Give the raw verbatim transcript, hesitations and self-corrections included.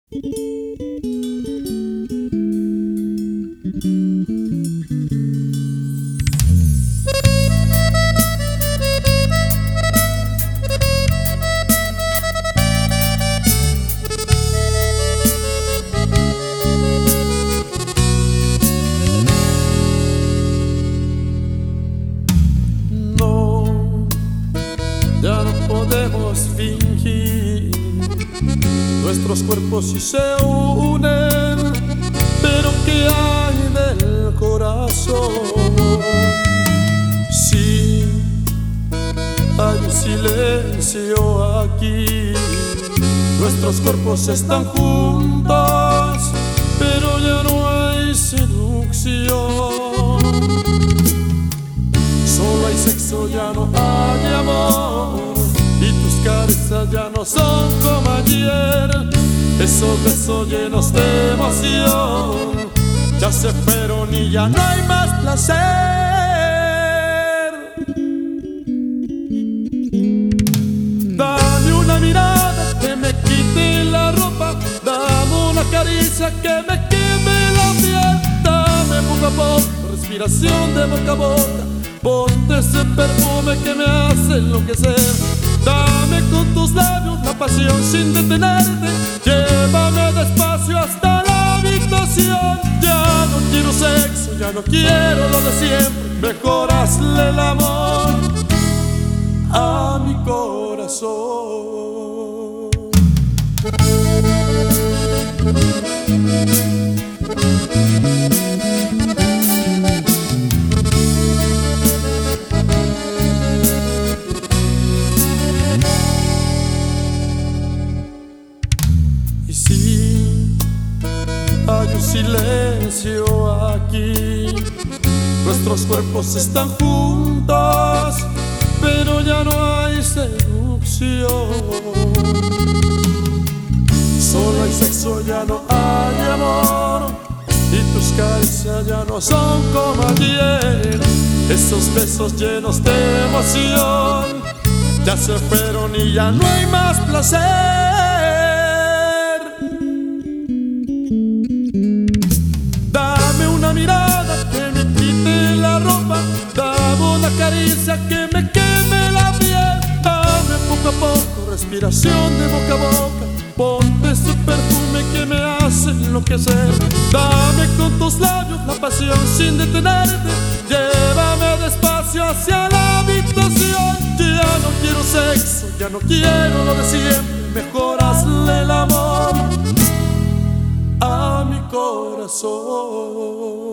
Ya no podemos fingir, nuestros cuerpos sí se unen, pero ¿qué hay del corazón? Sí, hay un silencio aquí, nuestros cuerpos están juntos, pero ya no hay seducción. Solo hay sexo, ya no hay amor, y tus caricias ya no son como ayer. Esos besos llenos de emoción ya se fueron y ya no hay más placer. Dame una mirada que me quite la ropa, dame una caricia que me queme la piel, dame poco a poco respiración de boca a boca, ponte ese perfume que me hace enloquecer. Dame con tus labios la pasión sin detenerte, llévame despacio hasta la habitación. Ya no quiero sexo, ya no quiero lo de siempre, mejor hazle el amor a mi corazón. Y sí, hay un silencio aquí, nuestros cuerpos están juntos, pero ya no hay seducción. Solo hay sexo, ya no hay amor, y tus caricias ya no son como ayer. Esos besos llenos de emoción ya se fueron y ya no hay más placer. Dame una mirada que me quite la ropa, dame una caricia que me queme la piel, dame poco a poco respiración de boca a boca, ponte ese perfume que me hace enloquecer. Dame con tus labios la pasión sin detenerte, llévame despacio hacia la habitación. Ya no quiero sexo, ya no quiero lo de siempre, mejor hazle el amor a mi corazón.